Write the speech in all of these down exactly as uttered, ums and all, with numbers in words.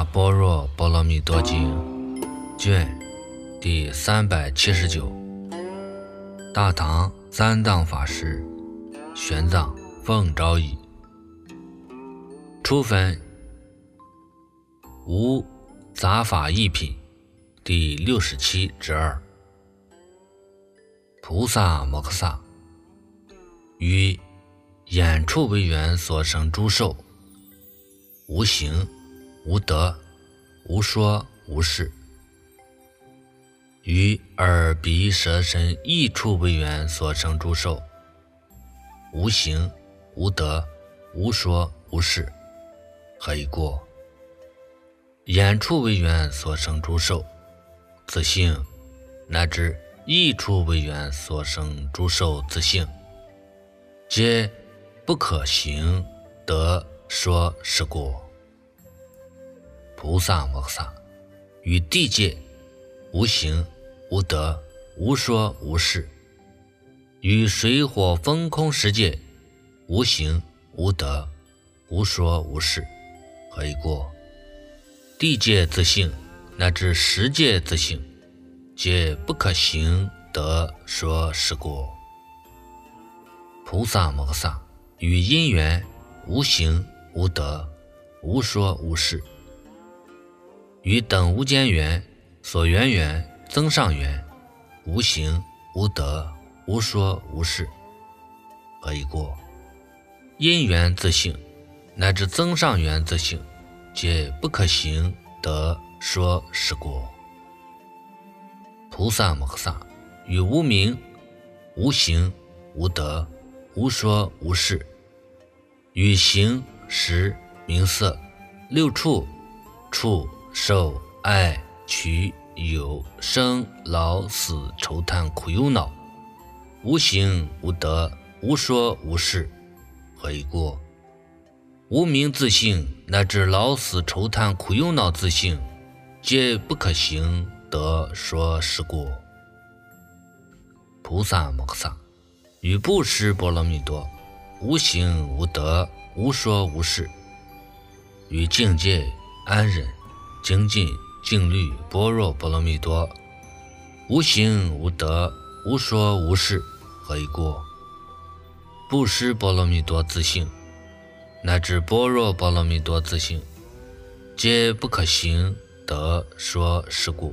般若波罗蜜多经卷第三百七十九，大唐三藏法师玄奘奉诏译，初分无杂法一品第六十七之二。菩萨摩诃萨于眼处为缘所生诸受，无形无德无说无事；于耳鼻舌身意处为缘所生诸受，无形无德无说无事。何以过？眼处为缘所生诸受，自性乃至意处为缘所生诸受自性，皆不可行得说是果。菩萨摩诃萨于地界无形无德无说无事；于水火风空世界无形无德无说无事。何以过？地界自性乃至十界自性，皆不可行得说是果。菩萨摩诃萨于因缘无形无德无说无事；于等无间缘所缘缘增上缘无形无德无说无事。何以过？因缘自性乃至增上缘自性，皆不可行得说是果。菩萨摩诃萨于无明无形无德无说无事；于形识名色六处触受爱取有生老死愁叹苦忧恼，无形无德无说无事。何以过？无明自性乃至老死愁叹苦忧恼自性，皆不可行得说是果。菩萨摩诃萨于布施波罗蜜多无形无德无说无事；于境界安忍精进静虑般若波罗蜜多无形无德无说无事。何以过？布施波罗蜜多自性乃至般若波罗蜜多自性，皆不可行得说是果。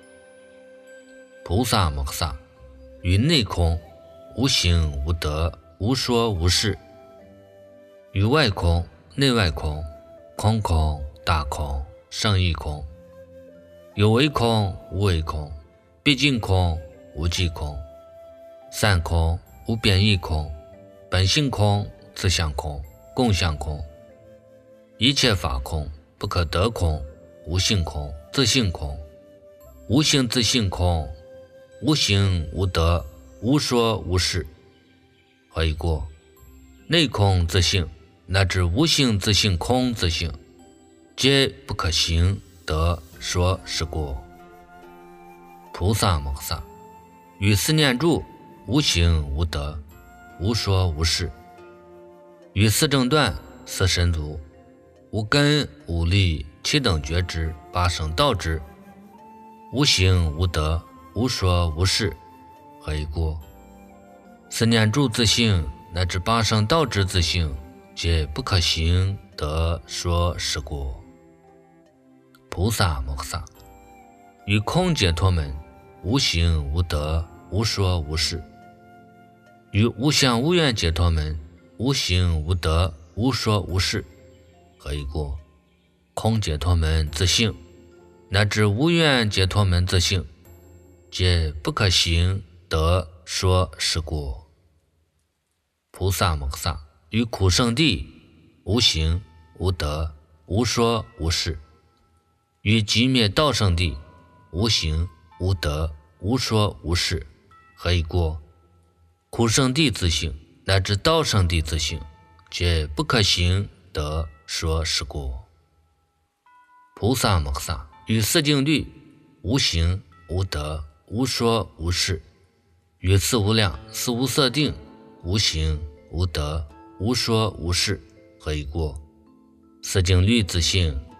菩萨摩诃萨于内空无形无德无说无事；于外空内外空空空大空胜义空，有为空无为空毕竟空无际空，散空无变异空本性空自相空共相空，一切法空不可得空无性空自性空无性自性空无形无德无说无事。何以过？内空自性乃至无性自性空自性，皆不可行得说是果。菩萨摩诃萨于四念住无形无德无说无事；于四正断四神足无根无力七等觉知八圣道知无形无德无说无事。何以过？四念住自性乃至八圣道知自性，皆不可行得说是果。菩萨摩诃萨于空解脱门无形无德无说无事；于无相无愿解脱门无形无德无说无事。何以过？空解脱门自性乃至无愿解脱门自性，皆不可行得说是果。菩萨摩诃萨于苦圣地无形无德无说无事；于寂灭道圣地无形无德无说无事。何以过？苦圣地自性乃至道圣地自性，皆不可行得说是果。菩萨摩诃萨于四定律无形无德无说无事；于四无量四无色定无形无德无说无事。何以过？四定律自性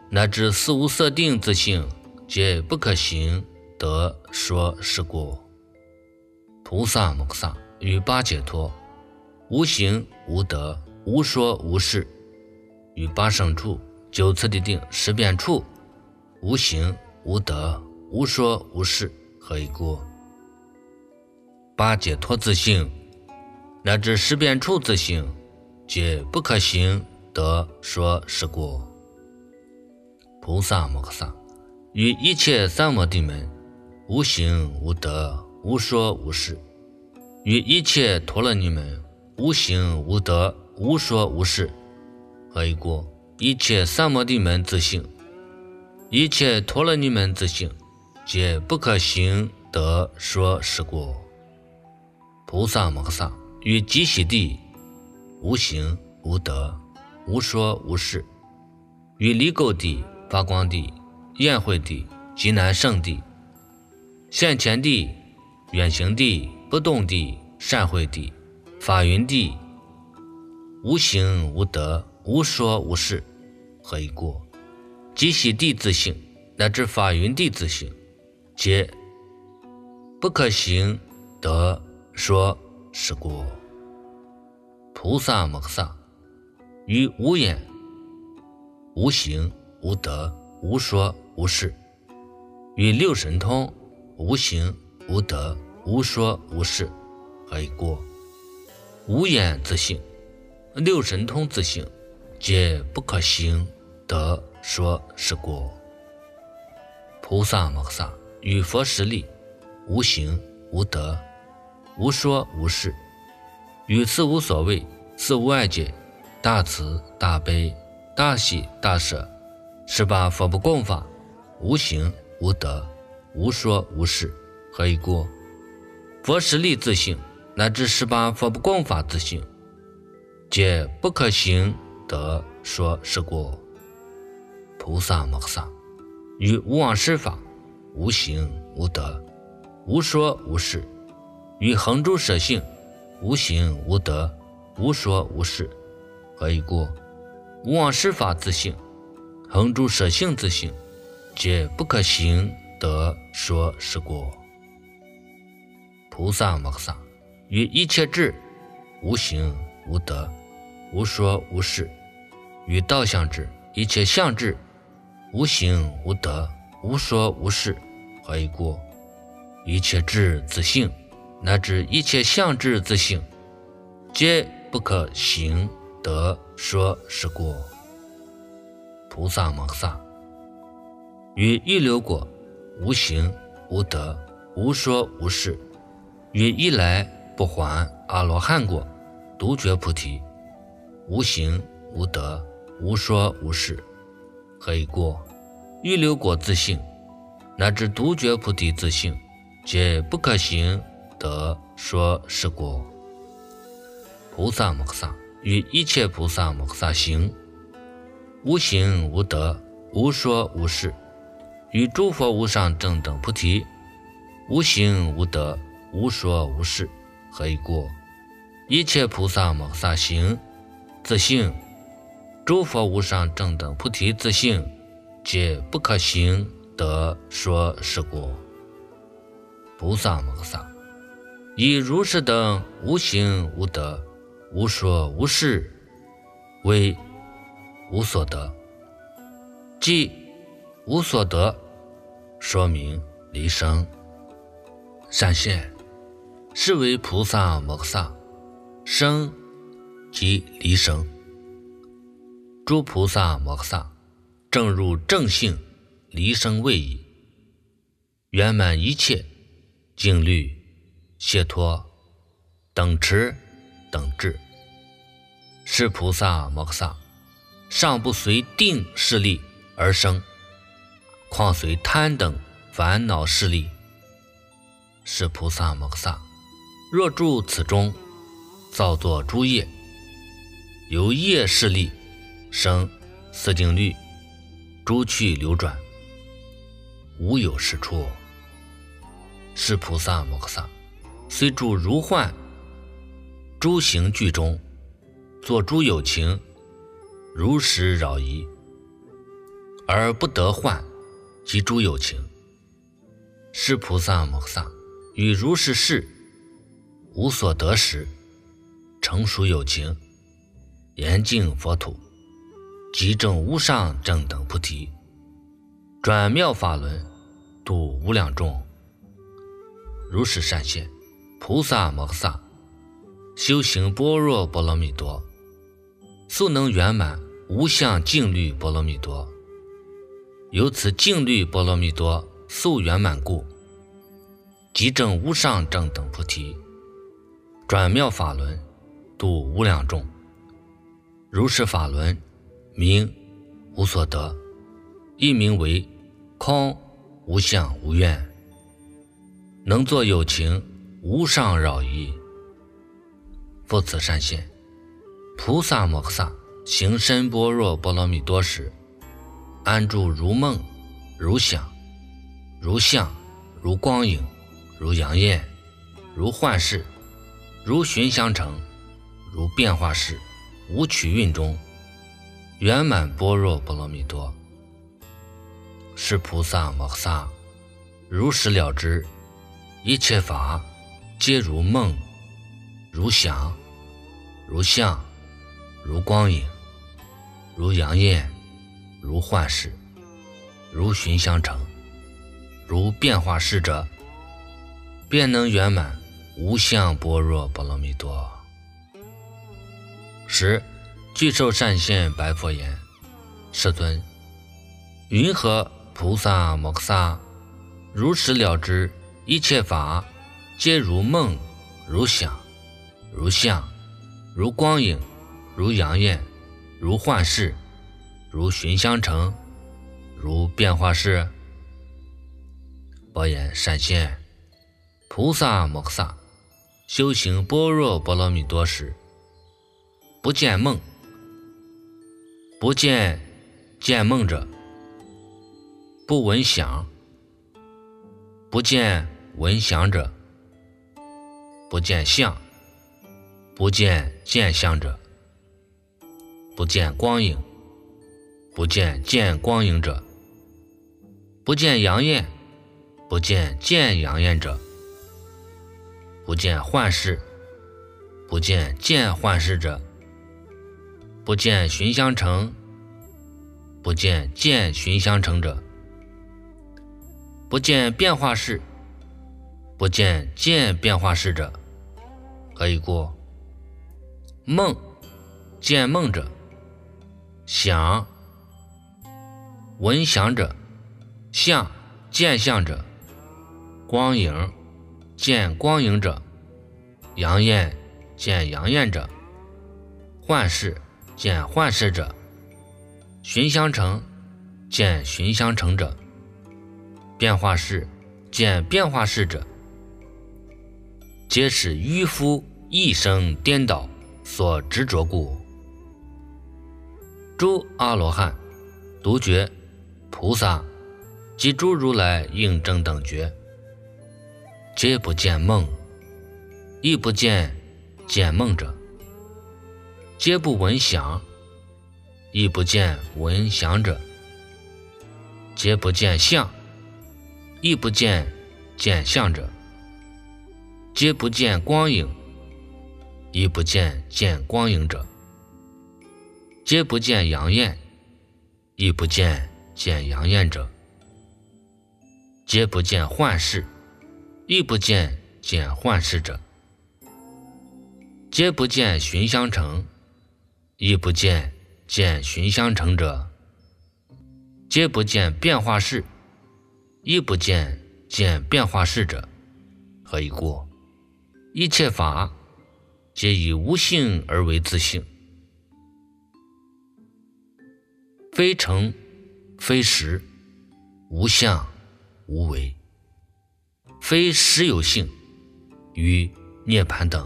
乃至四无色定之性，皆不可行得说是果。菩萨摩诃萨与八解脱，无行无得，无说无事，与八胜处、九次第定、十遍处，无行无得，无说无事，何以故？八解脱之性，乃至十遍处之性，皆不可行得说是果。菩萨摩诃萨于一切三摩地门，无行无得，无说无事，于一切陀罗尼门，无行无得，无说无事，何以故？一切三摩地门之性，一切陀罗尼门之性，皆不可行得说是果。菩萨摩诃萨于极喜地，无行无得，无说无事，于离垢地、发光地、宴会地、极难胜地、现前地、远行地、不动地、善会地、法云地，无行无得，无说无事，何以故？极喜地之性，乃至法云地之性，皆不可行得说是果。菩萨摩诃萨于无眼、无行无得，无说无事，与六神通，无行无得，无说无事，何以故？无眼之性，六神通之性，皆不可行得说是果。菩萨摩诃萨与佛实力，无行无得，无说无事，与四无所谓、四无碍解、大慈大悲、大喜大舍十八佛不共法，无行无得，无说无事，何以故？佛实力自性，乃至十八佛不共法自性，皆不可行得说是果。菩萨摩诃萨于无妄施法，无行无得，无说无事，于恒诸舍性，无行无得，无说无事，何以故？无妄施法自性，恒诸舍性自性，皆不可行得说是果。菩萨摩诃萨于一切智，无行无得，无说无事，于道相智、一切相智，无行无得，无说无事，何以故？一切智自性，乃至一切相智自性，皆不可行得说是果。菩萨摩诃萨于预流果，无行无得，无说无事，于一来不还阿罗汉果，独觉菩提，无行无得，无说无事，何以故？预流果自性，乃至独觉菩提自性，皆不可行得说是果。菩萨摩诃萨与一切菩萨摩诃萨行，无行无得，无说无事，与诸佛无上正等菩提，无行无得，无说无事，何以故？一切菩萨摩诃萨行自性，诸佛无上正等菩提自性，皆不可行得说是果。菩萨摩诃萨以如是等无行无得，无说无事，为无所得，即无所得，说明离生。闪现，是为菩萨摩诃萨生即离生。诸菩萨摩诃萨正入正性，离生位矣，圆满一切净律、解脱、等持、等至。是菩萨摩诃萨尚不随定势力而生，况随贪等烦恼势力。是菩萨摩诃萨若住此中，造作诸业，由业势力生四定律，诸趣流转，无有是处。是菩萨摩诃萨虽住如幻诸行具中，作诸有情，如实扰疑， 而不得患，即诸有情。是菩萨摩诃萨于如是事无所得时，成熟有情，严净佛土，即证无上正等菩提，转妙法轮，度无量众。如是善现，菩萨摩诃萨修行般若波罗蜜多，速能圆满无相净律波罗蜜多。由此净律波罗蜜多速圆满故，即证无上正等菩提，转妙法轮，度无量众。如是法轮名无所得，亦名为空无相无愿，能作有情无上扰疑。复此善现，菩萨摩诃萨行深般若波罗蜜多时，安住如梦如想如相如光影如阳焰如幻视如寻香城如变化事无取蕴中，圆满般若波罗蜜多。是菩萨摩诃萨如实了知一切法皆如梦如想如相如光影如阳焰如幻视如寻香城如变化事者，便能圆满无相般若波罗蜜多。十具受善现白佛言：世尊，云何菩萨摩诃萨如实了知一切法皆如梦如想如相如光影如阳焰如幻视如寻香城如变化事？佛言：善现，菩萨摩诃萨修行般若波罗蜜多时，不见梦，不见见梦者，不闻想，不见闻想者，不见相，不见见相者，不见光影，不见见光影者，不见阳焰，不见见阳焰者，不见幻视，不见见幻视者，不见寻香城，不见见寻香城者，不见变化事，不见见变化事者。何以故？梦见梦者，想闻想者，相见相者，光影见光影者，阳焰见阳焰者，幻视见幻视者，寻香城见寻香城者，变化事见变化事者，皆是愚夫一生颠倒所执着故。诸阿罗汉、独觉、菩萨及诸如来应正等觉，皆不见梦，亦不见见梦者；皆不闻想，亦不见闻想者；皆不见相，亦不见见相者；皆不见光影，亦不见见光影者；皆不见阳焰，亦不见见阳焰者；皆不见幻视，亦不见见幻视者；皆不见寻香城，亦不见见寻香城者；皆不见变化事，亦不见见变化事者。何以故？一切法皆以无性而为自性，非成非实，无相无为，非实有性与涅槃等。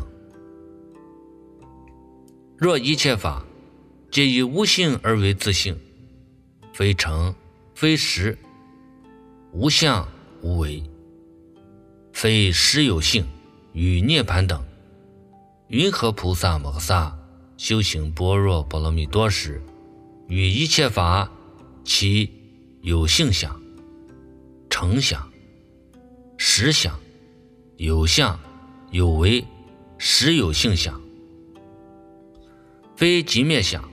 若一切法皆以无性而为自性，非成非实，无相无为，非实有性与涅槃等，云何菩萨摩诃萨修行般若波罗蜜多时，与一切法其有性相、成相、实相、有相、有为、实有性相，非即灭相。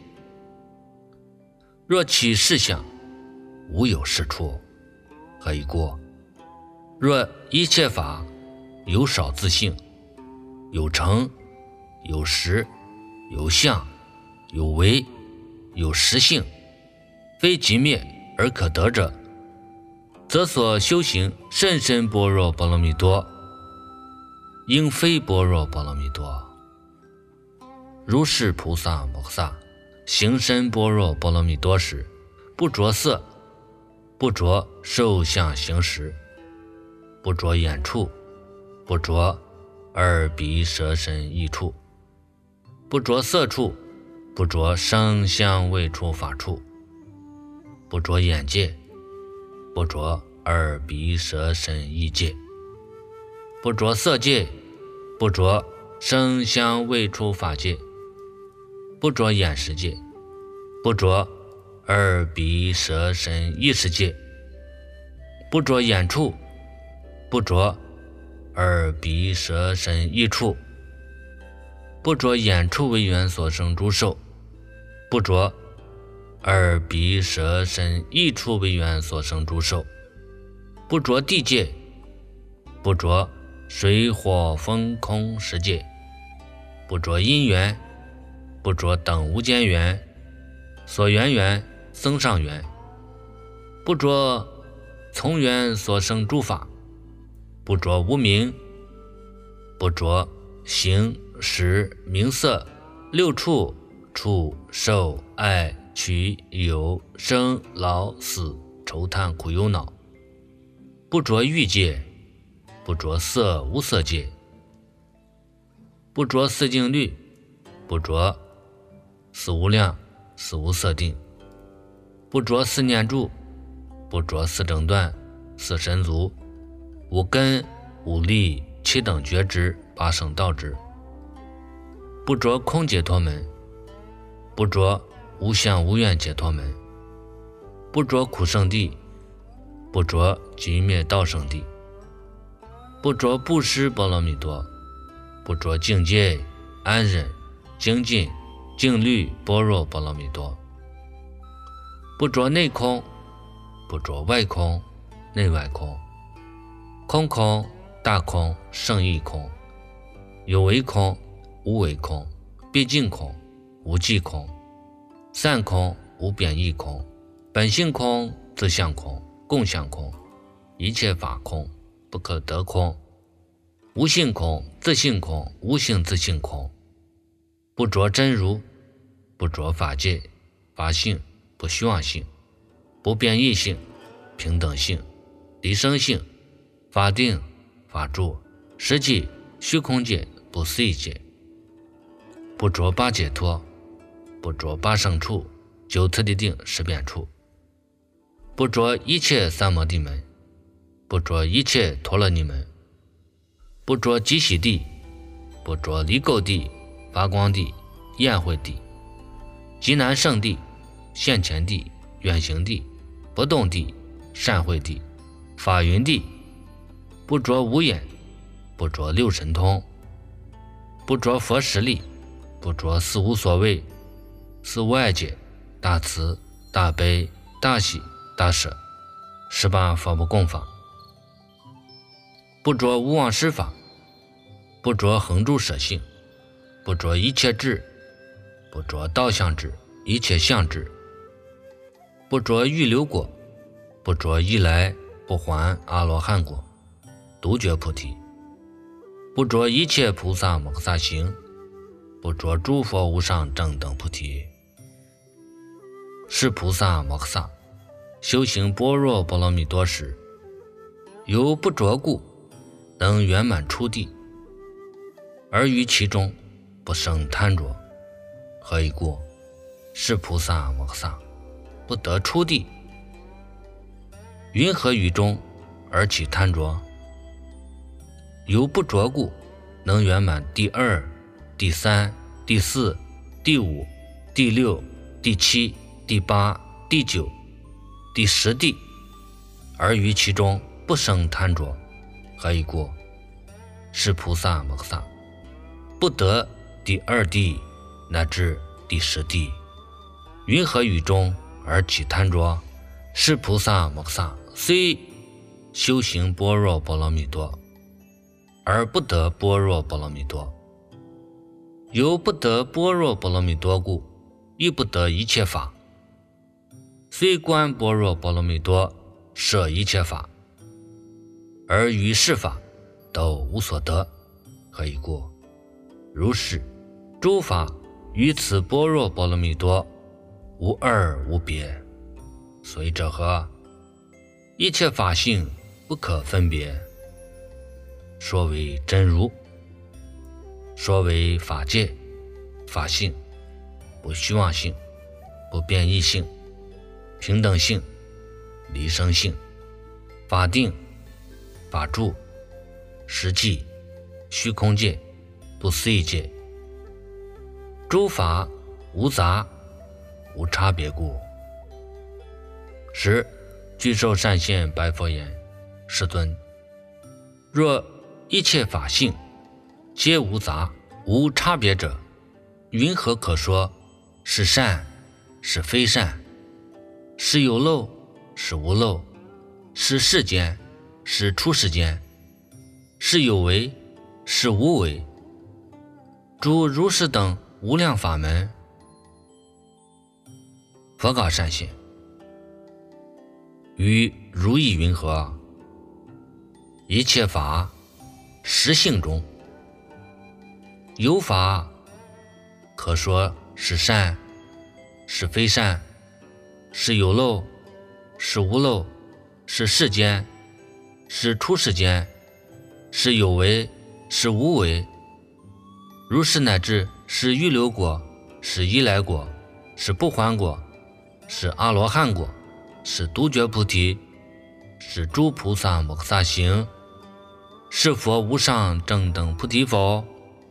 若起事相，无有是处，何以故？若一切法有少自性，有成，有实，有相，有为，有实性，非即灭而可得者，则所修行甚深般若波罗蜜多，应非般若波罗蜜多。如是菩萨摩诃萨行深般若波罗蜜多时，不着色，不着受想行识，不着眼处，不着耳鼻舌身意处，不着色处，不着声香味触法处，不着眼界，不着耳鼻舌身意界，不着色界，不着声香味触法界，不着眼识界，不着耳鼻舌身意识界，不着眼处，不着耳鼻舌身意处，不着眼处为缘所生诸受，不着耳鼻舌身意处为缘所生诸受，不着地界，不着水火风空十界，不着因缘，不着等无间缘、所缘缘、增上缘，不着从缘所生诸法，不着无明，不着形识名色六处触受爱取有生老死愁叹苦忧恼，不着欲界，不着色无色界，不着四境律，不着四无量四无色定，不着四念住，不着四正断四神足五根五力七等觉知八圣道知，不着空解脱门，不着无相无愿解脱门，不着苦圣地，不着寂灭道圣地，不着布施波罗蜜多，不着境界安忍精进静虑般若波罗蜜多，不着内空，不着外空内外空，空空大空圣义空，有为空无为空，毕竟空无际空，散空无贬义空，本性空自相空共相空，一切法空不可得空，无性空自性空无性自性空，不着真如，不着法界法性不虚妄性，不变异性平等性离生性法定法住实际虚空界不思议界，不着八解脱，不着八圣处九次第定十遍处，不着一切三摩地门，不着一切陀罗尼门，不着极喜地，不着离垢地发光地宴会地极难胜地现前地远行地不动地善会地法云地，不着无眼，不着六神通，不着佛实力，不着四无所谓四无碍解大慈大悲大喜大舍十八法不共法，不着无妄施法，不着恒住舍性，不着一切智，不着道相智一切相智，不着预流果，不着一来不还阿罗汉果独觉菩提，不着一切菩萨摩诃萨行，不着诸佛无上正等菩提。是菩萨摩诃萨修行般若波罗蜜多时，由不着故能圆满出地，而于其中不生贪着。何以故？是菩萨摩诃萨不得出地，云何于中而起贪着？由不着故能圆满第二第三第四第五第六第七第八第九第十地，而于其中不生贪着，何以故？是菩萨摩诃萨不得第二地乃至第十地，云何于中而起贪着？是菩萨摩诃萨虽修行般若波罗蜜多，而不得般若波罗蜜多。由不得般若波罗蜜多故，亦不得一切法。虽观般若波罗蜜多，摄一切法，而于是法都无所得。何以故？如是诸法于此般若波罗蜜多，无二无别。所以者何？一切法性不可分别，说为真如，说为法界、法性，不虚妄性，不变异性，平等性，离生性，法定、法住、实际、虚空界、不思议界，诸法无杂，无差别故。十具受善现白佛言：世尊，若一切法性皆无杂无差别者，云何可说是善是非善，是有漏是无漏，是世间是出世间，是有为是无为？诸如是等无量法门。佛告善现：于如意云何？一切法实性中，有法可说是善是非善，是有漏是无漏，是世间是出世间，是有为是无为。如是乃至是预流果，是依来果，是不还果，是阿罗汉果，是独觉菩提，是诸菩萨摩诃萨行，是佛无上正等菩提否？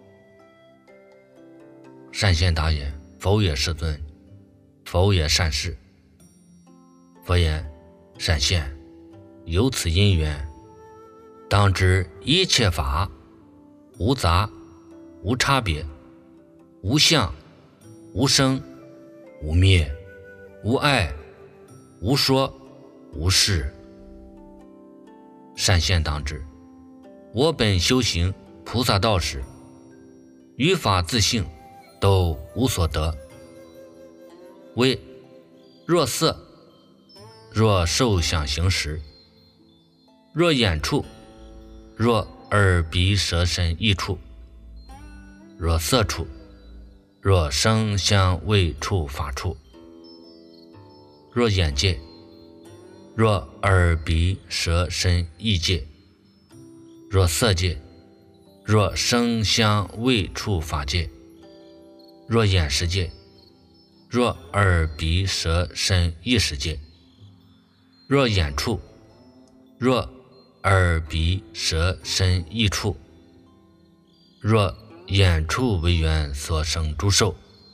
善现答言：否也，世尊。否也，善士。佛言：善现，有此因缘，当知一切法无杂无差别，无相无生无灭，无爱无说无事。善现当知，我本修行菩萨道时，于法自性都无所得。为若色，若受想行识，若眼处，若耳鼻舌身意处，若色处，若声香味触法处，若眼界，若耳鼻舌身意界，若色界，若声香味触法界，若眼识界，若耳鼻舌身意识界，若眼处，若耳鼻舌身意处，若眼处为缘所生诸受，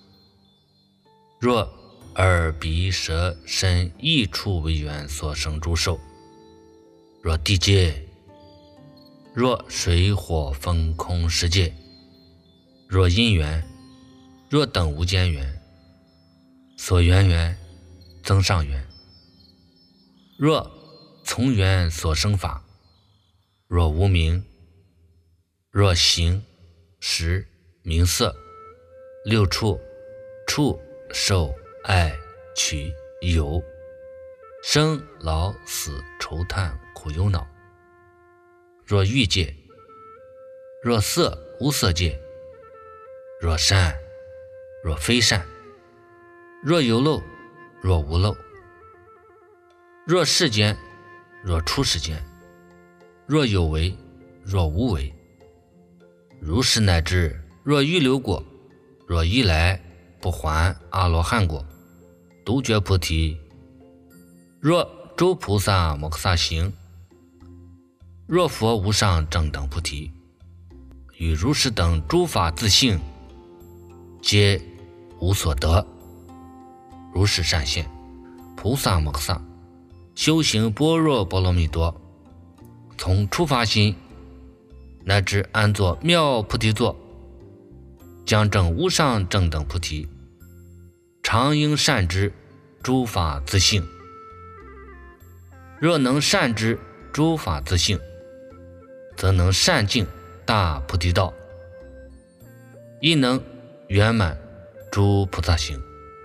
若耳鼻舌身意处为缘所生诸受，若地界，若水火风空十界，若因缘，若等无间缘，所缘缘增上缘，若从缘所生法，若无明，若行识名色六处触受爱取有，生老死愁叹苦忧恼，若欲界，若色无色界，若善若非善，若有漏若无漏，若世间若出世间，若有为若无为。如是乃至若预流果，若依来不还阿罗汉果，独觉菩提，若诸菩萨摩诃萨行，若佛无上正等菩提，与如是等诸法自性，皆无所得。如是善现，菩萨摩诃萨修行般若波罗蜜多，从出发心乃至安坐妙菩提座，将证无上正等菩提，常应善知诸法自性。若能善知诸法自性，则能善尽大菩提道，亦能圆满诸菩萨行，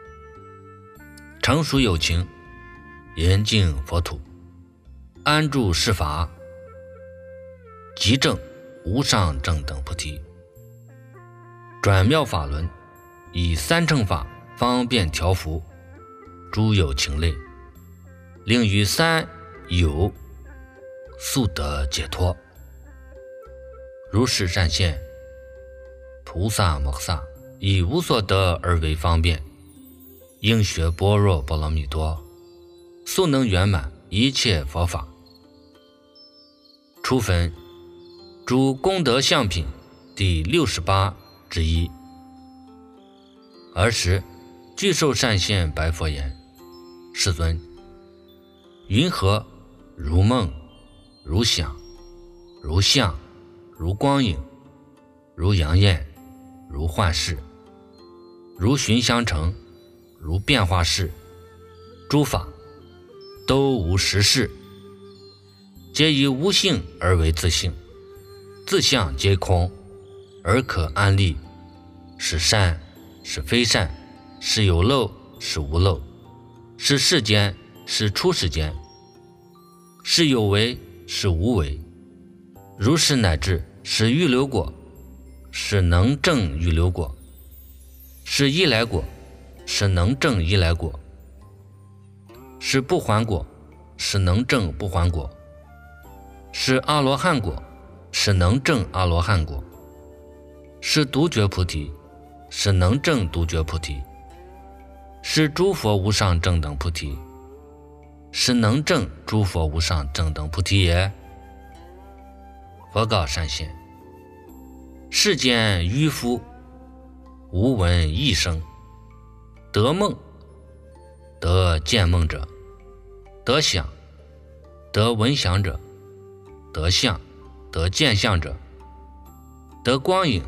成熟有情，严净佛土，安住世法，即证无上正等菩提。转妙法轮，以三乘法方便调伏诸有情类，令于三有速得解脱。如是善现，菩萨摩诃萨以无所得而为方便，应学般若波罗蜜多，速能圆满一切佛法。初分诸功德相品第六十八之一。尔时具寿善现白佛言：世尊，云何如梦、如想、如相、如光影、如阳焰、如幻视、如寻香成、如变化事，诸法都无实事，皆以无性而为自性，自相皆空，而可安立，是善是非善，是有漏是无漏，是世间是出世间，是有为是无为，如是乃至是预流果，是能证预流果，是依来果，是能证依来果，是不还果，是能证不还果，是阿罗汉果，是能证阿罗汉果，是独觉菩提，是能证独觉菩提，是诸佛无上正等菩提，是能证诸佛无上正等菩提也。佛告善现：世间愚夫无闻一声，得梦得见梦者，得想得闻想者，得相得见相者，得光影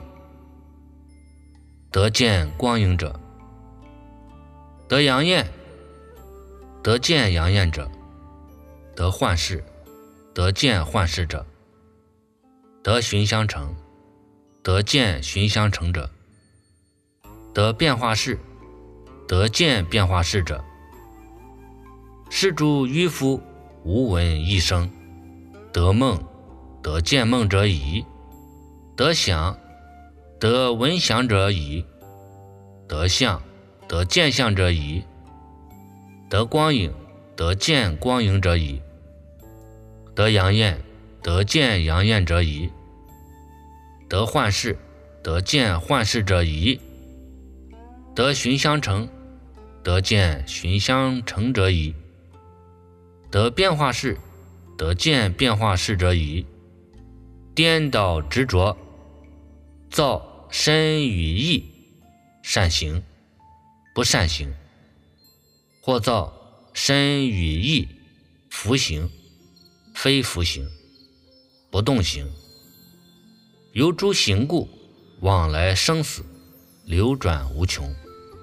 得见光影者，得阳焰得见阳焰者，得幻视得见幻视者，得寻香成得见寻香成者，得变化事得见变化事者，是诸愚夫无闻一声，得梦得见梦者矣，得想得闻想者矣，得相得见相者矣，得光影得见光影者矣，得阳焰得见阳焰者矣，得幻视得见幻视者矣，得寻香成得见寻香成者矣，得变化事得见变化事者矣。颠倒执着，造身语意善行不善行，或造身语意福行非福行，不动行，由诸行故往来生死，流转无穷。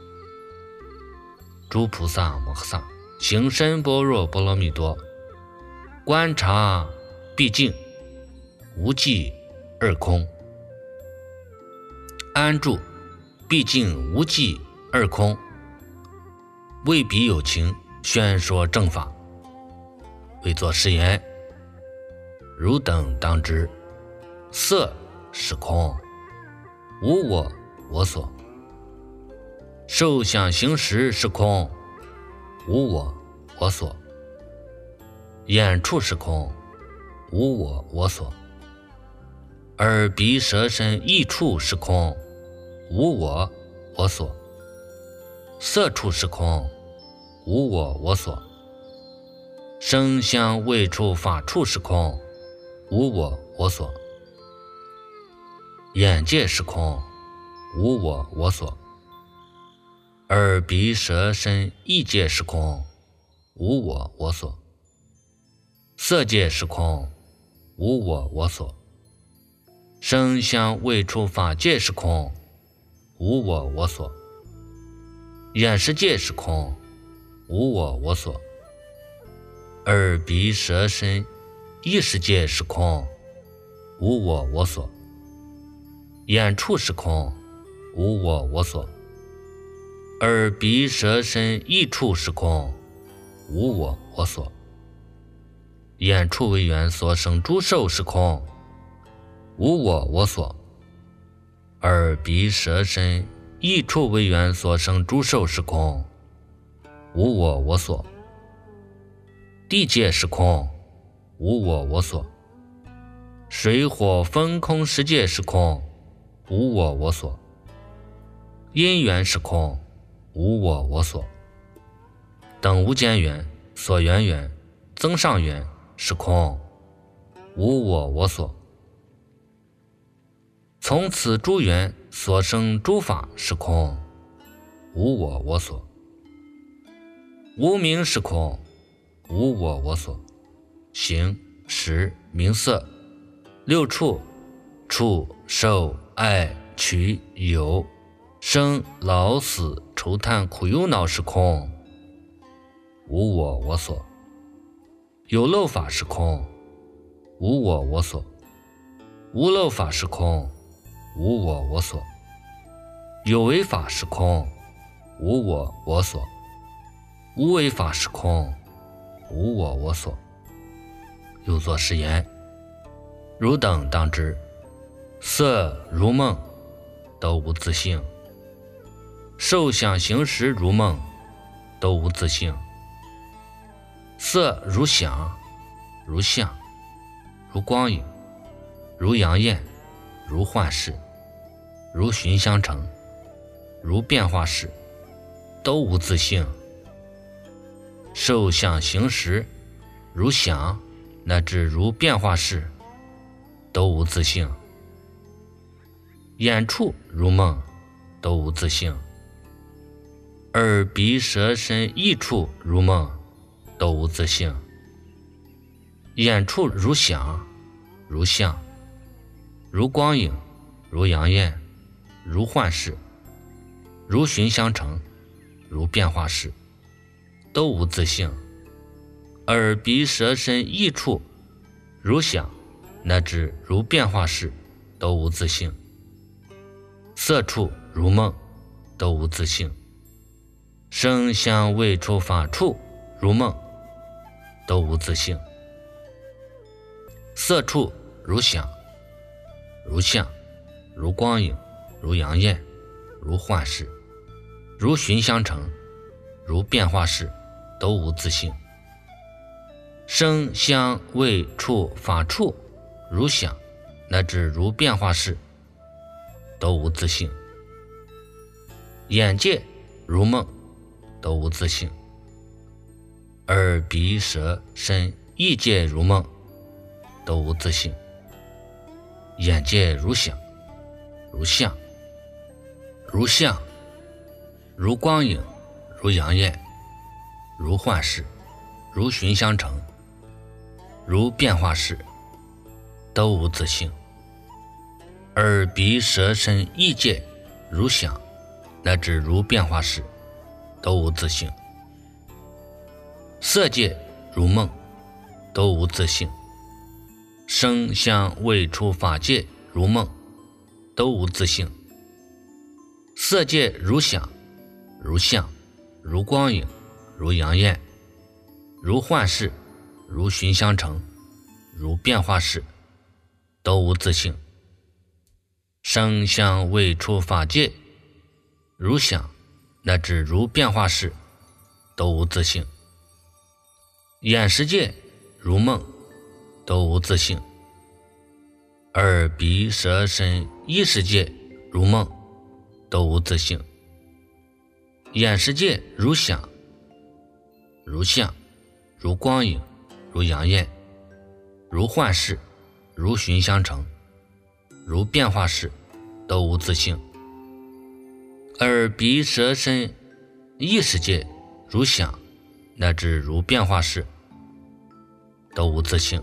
诸菩萨摩诃萨行深般若波罗蜜多，观察毕竟无际二空，安住毕竟无际二空，为彼有情宣说正法，为作是言：汝等当知，色是空，无我我所；受想行识是空，无我我所；眼处是空，无我我所；耳鼻舌身意处是空，无我我所；色处是空，无我我所；声香味触法处是空，无我我所；眼界是空，无我我所；耳鼻舌身意界是空，无我我所； 色界是空，无我我所。声香味触法界是空，无我我所。眼识界是空，无我我所。耳鼻舌身意识界是空，无我我所。眼触是空，无我我所。耳鼻舌身意触是空，无我我所。眼触为缘所生诸受是空，无我我所。耳鼻舌身意触为缘所生诸受是空，无我我所。地界是空，无我我所。水火风空十界是空，无我我所。因缘是空，无我我所。等无间缘、所缘缘、增上缘是空，无我我所。从此诸缘所生诸法是空，无我我所。无明是空，无我我所。形识名色六处触受爱取有生老死愁叹苦忧恼是空，无我我所。有漏法是空，无我我所。无漏法是空，无我我所。有为法是空，无我我所。无为法是空，无我我所。又作是言：汝等当知，色如梦，都无自性；受想行识如梦，都无自性。色如想，如相，如光影，如阳焰，如幻视，如寻香成，如变化识，都无自性。受想行识如想乃至如变化识，都无自性。眼触如梦，都无自性。耳鼻舌身意触如梦，都无自性。眼触如想，如相，如光影，如阳焰，如幻视，如寻香成，如变化识，都无自性。耳鼻舌身意触如想乃至如变化识，都无自性。色触如梦，都无自性。声香味触法触如梦，都无自性。色触如想，如相，如光影，如阳焰，如幻视，如寻香成，如变化识，都无自性。声香味触法触如想乃至如变化识，都无自性。眼界如梦，都无自性。耳鼻舌身意界如梦，都无自性。眼界如想，如相，如相，如光影，如阳焰，如幻视，如寻香成，如变化识，都无自性。耳鼻舌身意界如想乃至如变化识，都无自性。色界如梦，都无自性。声香味触法界如梦，都无自性。色界如想，如相，如光影，如阳焰，如幻视，如寻香成，如变化识，都无自性。声香味触法界如想乃至如变化识，都无自性。眼识界如梦，都无自性。耳鼻舌身意识界如梦，都无自性。眼识界如想，如相，如光影，如阳焰，如幻视，如寻香成，如变化识，都无自性。耳鼻舌身意识界如想乃至如变化识， 都无自性；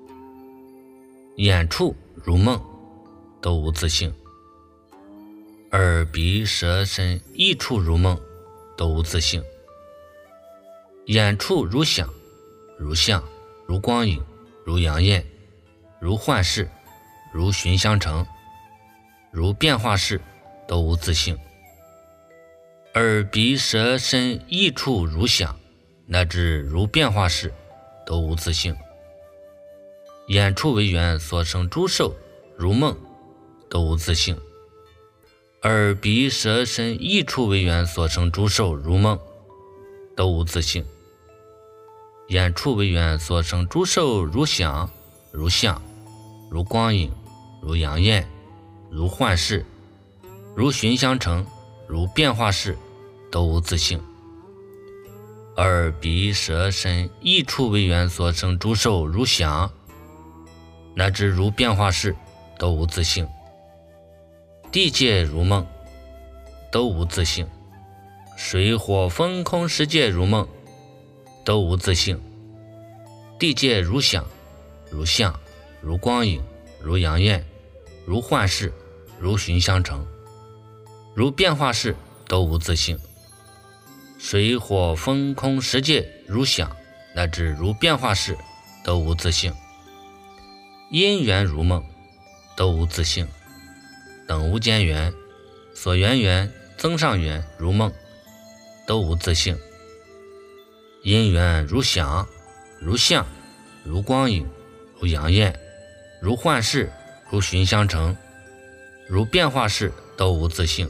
眼触如梦都无自性；耳鼻舌身意触如梦都无自性；眼触如想、如相、如光影、如阳焰、如幻视、如寻香成、如变化事都无自性；耳鼻舌身意触如想乃至如变化事都无自性；眼触为缘所生诸受如梦都无自性；耳鼻舌身意触为缘所生诸受如梦都无自性；眼触为缘所生诸受如想、如相、如光影、如阳焰、如幻视、如寻香成、如变化事都无自性；耳鼻舌身意触为缘所生诸受如想乃至如变化事都无自性；地界如梦都无自性；水火风空世界如梦都无自性；地界如想、如相、如光影、如阳焰、如幻视、如寻香成、如变化事都无自性；水火风空世界如想乃至如变化事都无自性；因缘如梦都无自性；等无间缘、所缘缘、增上缘如梦都无自性；因缘如想、如相、如光影、如阳焰、如幻视、如寻香成、如变化事都无自性；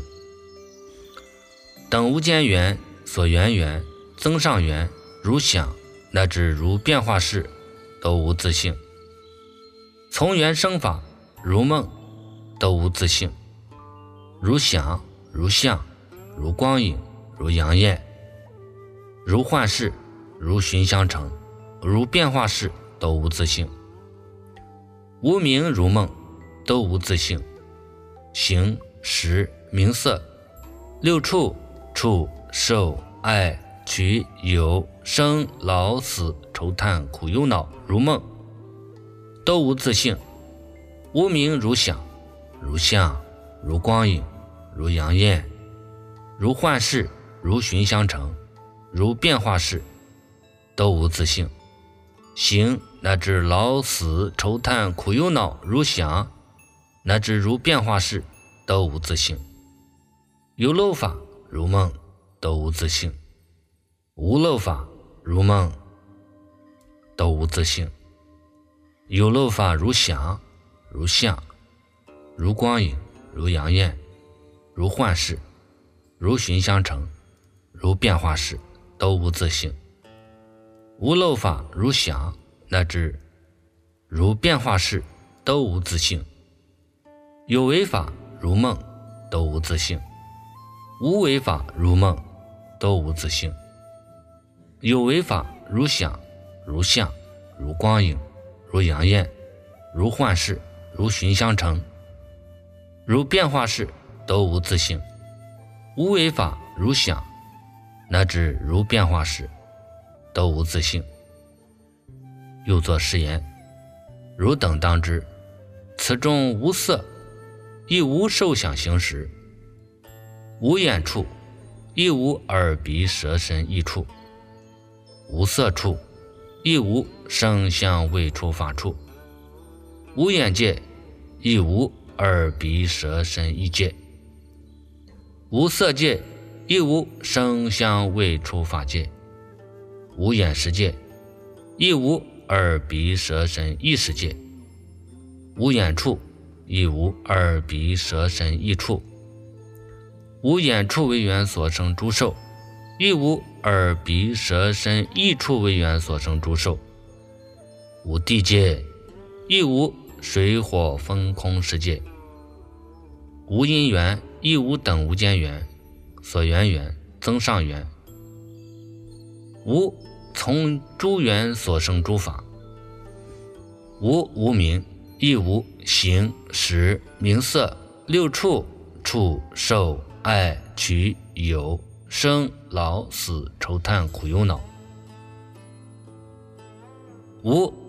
等无间缘、所缘缘、增上缘如想乃至如变化事都无自性；从缘生法如梦都无自性；如想、如相、如光影、如阳焰、如幻视、如寻香成、如变化事都无自性；无明如梦都无自性；形、识、名色、六处、触、受、爱、取、有、生、老、死、愁叹、苦、忧、恼如梦都无自性；无明如想、如相、如光影、如阳焰、如幻视、如寻香成、如变化事都无自性；形乃至老死愁叹苦忧恼如想乃至如变化事都无自性；有漏法如梦都无自性；无漏法如梦都无自性；有漏法如想、如相、如光影、如阳焰、如幻视、如寻香成、如变化事都无自性；无漏法如想乃至如变化事都无自性；有为法如梦都无自性；无为法如梦都无自性；有为法如想、如相、如光影、如阳焰、如幻视、如寻香成、如变化事都无自性；无为法如想乃至如变化事都无自性。又作是言：汝等当知，此中无色，亦无受想行识；无眼处，亦无耳鼻舌身意处；无色处，亦无声香味触法处；无眼界，亦无耳鼻舌身意界；无色界，亦无声香味触法界；无眼识界，亦无耳鼻舌身意识界；无眼处，亦无耳鼻舌身意处；无眼处为缘所生诸受，亦无耳鼻舌身意处为缘所生诸受；无地界，亦无水火风空世界；无因缘，亦无等无间缘、所缘缘、增上缘；无从诸缘所生诸法；无无明，亦无形、识、名色、六处、触、受、爱、取、有、生、老、死、愁叹、苦、忧、恼；无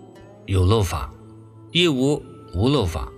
有漏法，亦无无漏法。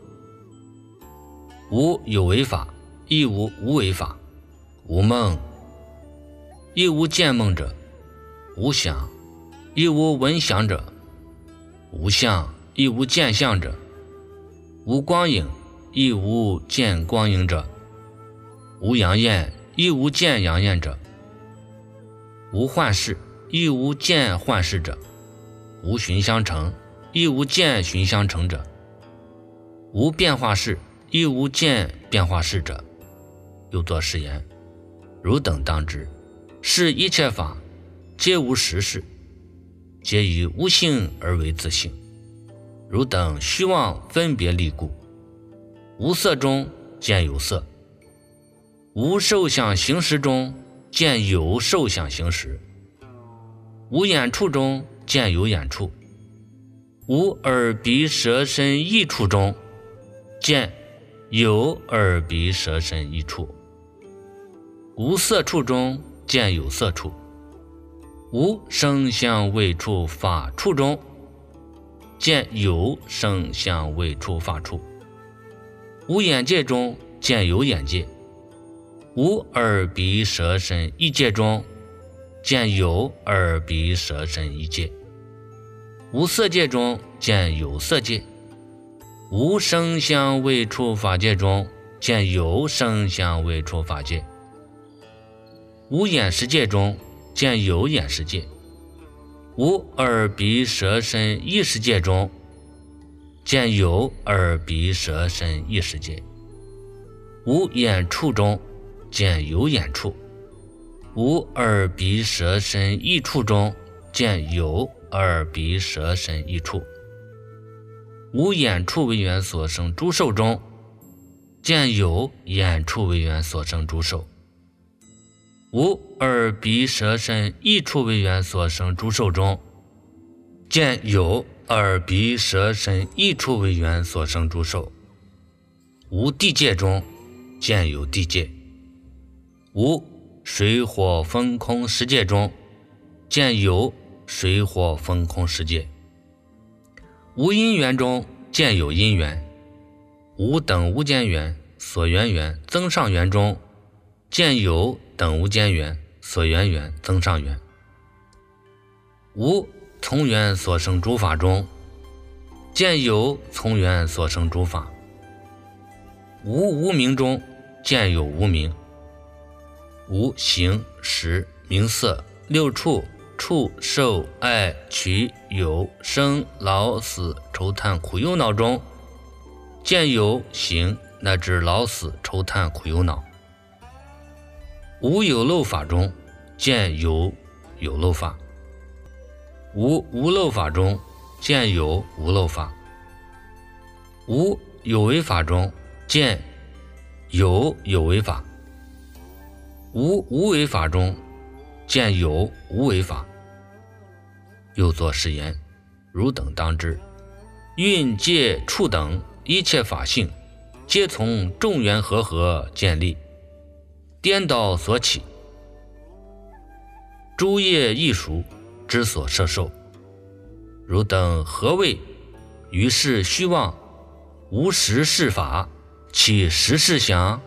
无有为法，亦无无为法。无梦，亦无见梦者；无想，亦无闻想者；无相，亦无见相者；无光影，亦无见光影者；无阳焰，亦无见阳焰者；无幻视，亦无见幻视者；无寻相成，亦无见寻相成者；无变化事，亦无见变化事者。又作是言：汝等当知，是一切法皆无实事，皆以无性而为自性。汝等虚妄分别立故。无色中见有色，无受想行识中见有受想行识，无眼处中见有眼处，无耳鼻舌身意处中见有耳鼻舌身意处，无色处中见有色处，无声香味触法处中见有声香味触法处，无眼界中见有眼界，无耳鼻舌身意界中见有耳鼻舌身意界，无色界中见有色界，无声香味触法界中见有声香味触法界，无眼识界中见有眼识界，无耳鼻舌身意识界中见有耳鼻舌身意识界，无眼处中见有眼处，无耳鼻舌身意处中见有耳鼻舌身意处，无眼处为缘所生诸受中见有眼处为缘所生诸受，无耳鼻舌身意处为缘所生诸受中见有耳鼻舌身意处为缘所生诸受，无地界中见有地界，无水火风空十界中见有水火风空十界，无因缘中见有因缘，无等无间缘所缘缘增上缘中见有等无间缘所缘缘增上缘，无从缘所生诸法中见有从缘所生诸法，无无明中见有无明，无形识名色六处触受爱取有生老死愁叹苦忧恼中见有行乃至老死愁叹苦忧恼，无有漏法中见有有漏法，无无漏法中见有无漏法，无有为法中见有有为法，无无为法中见有无为法。又作是言：汝等当知，蕴界处等一切法性，皆从众缘和合建立，颠倒所起，诸业异熟之所摄受。汝等何谓于是虚妄，无实是法，岂实是想？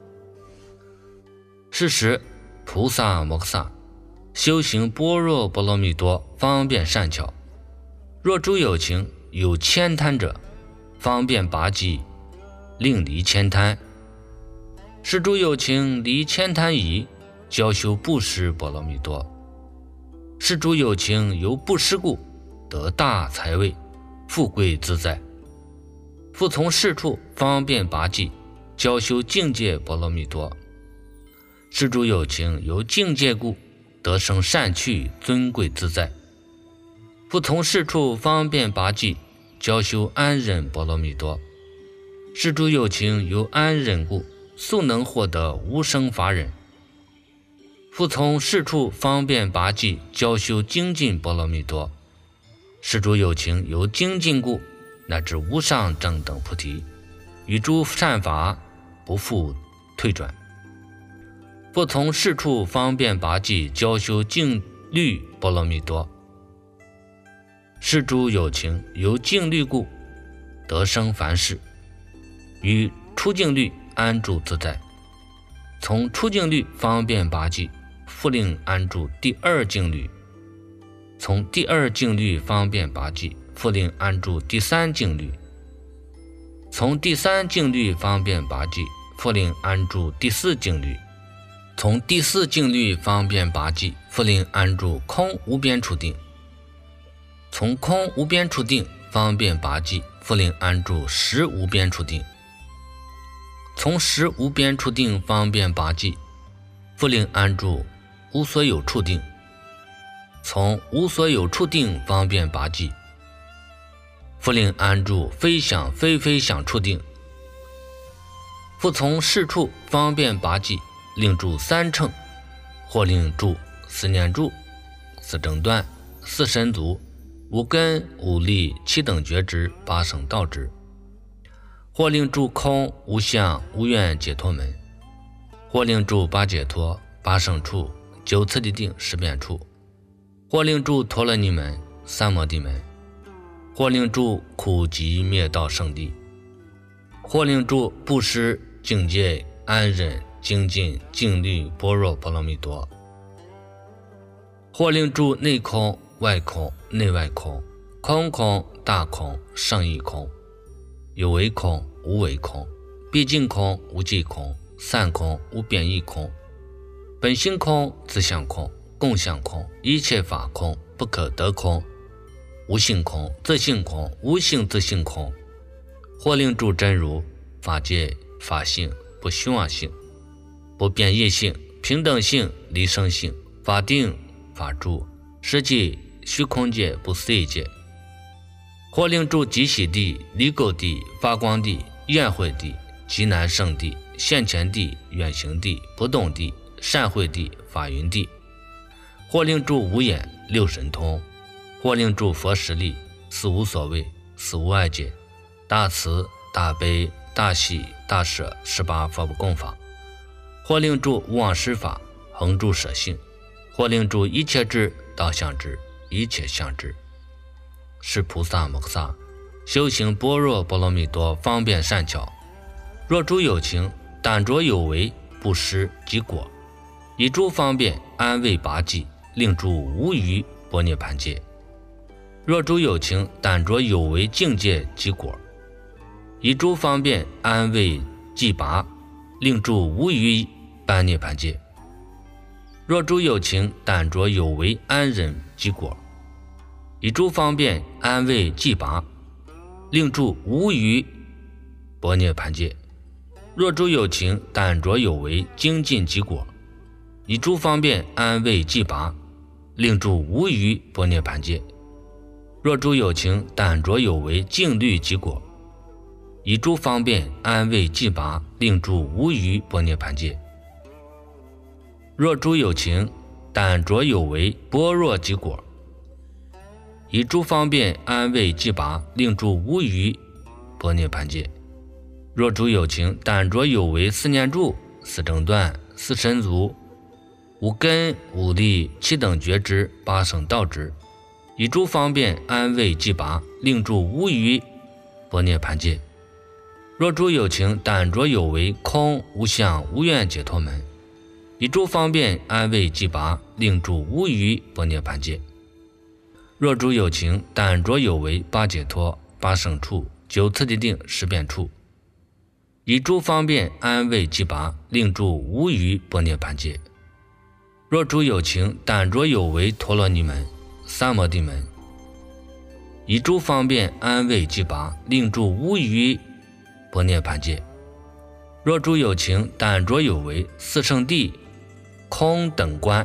是时菩萨摩诃萨修行般若波罗蜜多方便善巧，若诸有情有悭贪者，方便拔济，令离悭贪。是诸有情离悭贪已，教修布施波罗蜜多。是诸有情由布施故，得大财位，富贵自在。复从是处方便拔济，教修境界波罗蜜多。是诸有情由境界故，得生善趣尊贵自在。复从是处方便拔济，教修安忍波罗蜜多。是诸有情由安忍故，速能获得无生法忍。复从是处方便拔济，教修精进波罗蜜多。是诸有情由精进故，乃至无上正等菩提，于诸善法不复退转。复从是处方便拔济，教修净律波罗蜜多。 是诸有情，由静虑故，得生凡世，于出境律安住自在。从出境律方便八际，复令安住第二境律；从第二境律方便八际，复令安住第三境律；从第三境律方便八际，复令安住第四境律；从第四境律方便八际，复令安住空无边处定；从空无边处定方便八际，复令安住实无边处定；从实无边处定方便八际，复令安住无所有处定；从无所有处定方便八际，复令安住非想非非想处定；复从是处方便八际，令住三乘，或令住四念住、四正断、四神足、五根、五力、七等觉知、八圣道知；或令住空、无相、无愿解脱门；或令住八解脱、八圣处、九次第定、十遍处；或令住陀罗尼门、三摩地门；或令住苦集灭道圣地；或令住布施、境界、安忍、精进、静虑、般若波罗蜜多；或令住内空、外空、内外空、空空、大空、胜义空、有为空、无为空、毕竟空、无际空、散空、无变异空、本性空、自相空、共相空、一切法空、不可得空、无性空、自性空、无性自性空；或令住真如、法界、法性、不虚妄性、不变异性、平等性、离生性、法定、法住、实际、虚空界、不思议界；或令住极喜地、离垢地、发光地、宴会地、极难胜地、现前地、远行地、不动地、善会地、法云地；或令住无眼、六神通；或令住佛实力、四无所谓、四无碍界、大慈、大悲、大喜、大舍、十八佛不共法；或令住无妄施法、恒住舍性；或令住一切智、道相智、一切相智。是菩萨摩诃萨修行般若波罗蜜多方便善巧。若诸有情胆着有为，不施即果，以诸方便安慰拔济，令诸无余般涅盘界。若诸有情胆着有为境界即果，以诸方便安慰济拔，令诸无余般涅盘界。若诸有情胆着有为安忍即果，以诸方便安慰济拔，令诸无余般涅盘界。若诸有情胆着有为精进即果，以诸方便安慰济拔，令诸无余般涅盘界。若诸有情胆着有为静虑即果，以诸方便安慰济拔，令诸无余般涅盘界。若诸有情胆着有为般若即果，以诸方便安慰济拔，令诸无余般涅盘界。若诸有情胆着有为四念住、四正断、四神足、五根、五力、七等觉知、八圣道知，以诸方便安慰济拔，令诸无余般涅盘界。若诸有情胆着有为空、无相、无愿解脱门，以诸方便安慰济拔，令诸无余般涅盘界。若诸有情胆着有为八解脱、八圣处、九次第定、十遍处，以诸方便安慰济拔，令诸无余般涅盘界。若诸有情胆着有为陀罗尼门、三摩地门，以诸方便安慰济拔，令诸无余般涅盘界。若诸有情胆着有为四圣谛、空等观，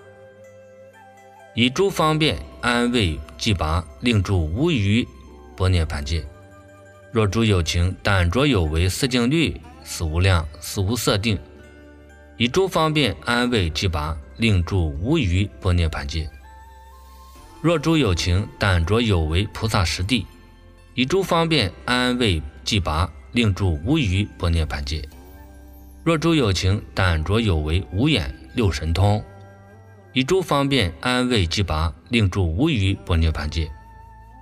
以诸方便安慰济拔，令诸无余般涅盘界。若诸有情胆着有为四境律、四无量、四无色定，以诸方便安慰济拔，令诸无余般涅盘界。若诸有情胆着有为菩萨实地，以诸方便安慰济拔，令诸无余般涅盘界。若诸有情胆着有为无眼、六神通，以诸方便安慰济拔，令诸无余般涅盘界。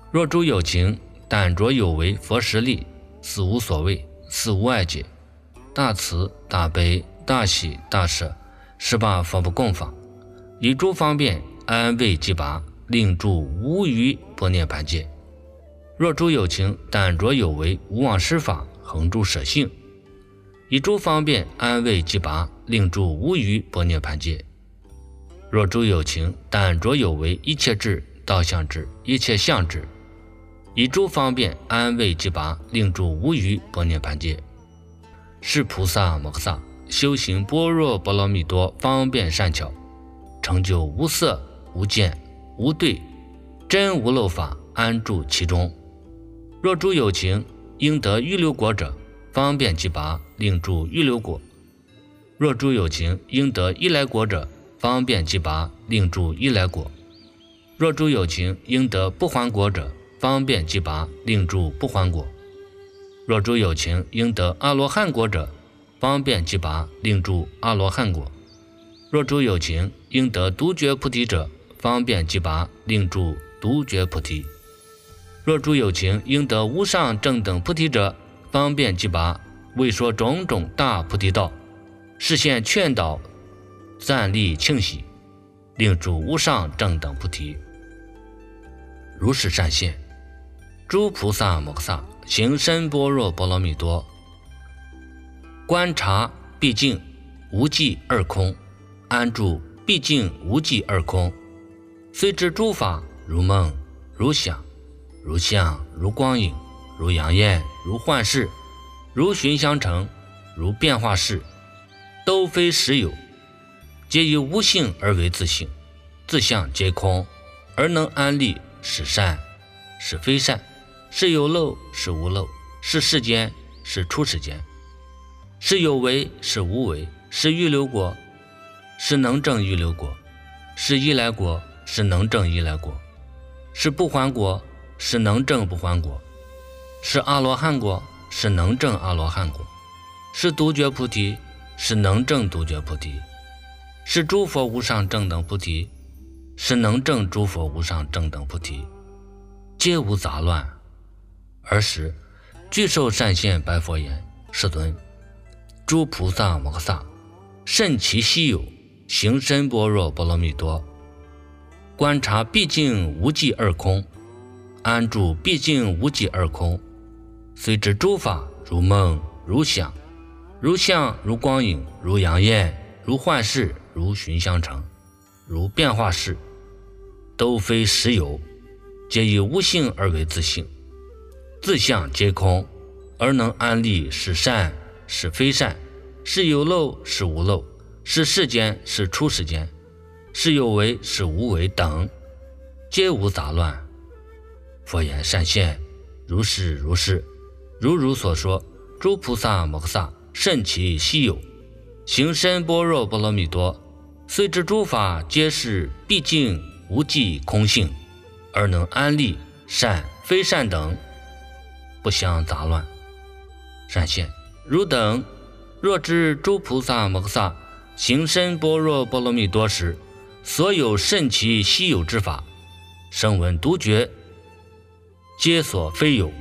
若诸有情，但着有为佛实力，死无所谓，死无碍解，大慈大悲大喜大舍，十八佛不共法，以诸方便安慰济拔，令诸无余般涅盘界。若诸有情，但着有为无忘施法，恒诸舍性，以诸方便安慰济拔，令诸无余般涅盘界。若诸有情，但着有为一切智道相智一切相智，以诸方便安慰济拔，令诸无余般涅盘界。是菩萨摩诃萨修行般若波罗蜜多方便善巧，成就无色无见无对真无漏法，安住其中。若诸有情，应得预流果者，方便济拔，令诸预流果。若诸有情，应得依来果者，方便济拔，令诸依来果。若诸有情，应得不还果者，方便济拔，令诸不还果。若诸有情，应得阿罗汉果者，方便济拔，令诸阿罗汉果。若诸有情，应得独觉菩提者，方便济拔，令诸独觉菩提。若诸有情，应得无上正等菩提者，方便济拔，为说种种大菩提道，示现劝导赞励庆喜，令诸无上正等菩提。如是善现，诸菩萨摩诃萨行深般若波罗蜜多，观察毕竟无际二空，安住毕竟无际二空，虽知诸法如梦如想如相如光影如阳焰如幻视如寻相成如变化事，都非实有，皆以无性而为自性，自相皆空，而能安立是善是非善，是有漏是无漏，是世间是出世间，是有为是无为，是预流果是能证预流果，是依来果是能证依来果，是不还果是能证不还果，是阿罗汉果是能证阿罗汉果，是独觉菩提是能证独觉菩提，是诸佛无上正等菩提是能证诸佛无上正等菩提，皆无杂乱。尔时具受善现白佛言：世尊，诸菩萨摩诃萨甚其稀有，行深般若波罗蜜多，观察毕竟无际二空，安住毕竟无际二空，虽知诸法如梦如想如相如光影如阳焰如幻视如寻相成如变化事，都非实有，皆以无性而为自性，自相皆空，而能安立是善是非善，是有漏是无漏，是世间是出世间，是有为是无为等，皆无杂乱。佛言：善现，如是如是，如如所说，诸菩萨摩诃萨甚其稀有，行深般若波罗蜜多，虽知诸法皆是毕竟无际空性，而能安立善非善等，不相杂乱。善现，汝等若知诸菩萨摩诃萨行深般若波罗蜜多时，所有甚其稀有之法，声闻独觉，皆所非有，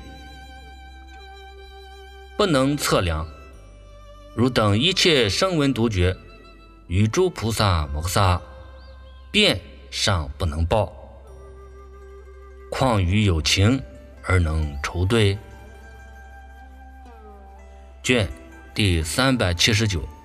不能测量。汝等一切声闻独觉，与诸菩萨摩诃萨辩尚不能报，况于有情而能筹对？卷第三百七十九。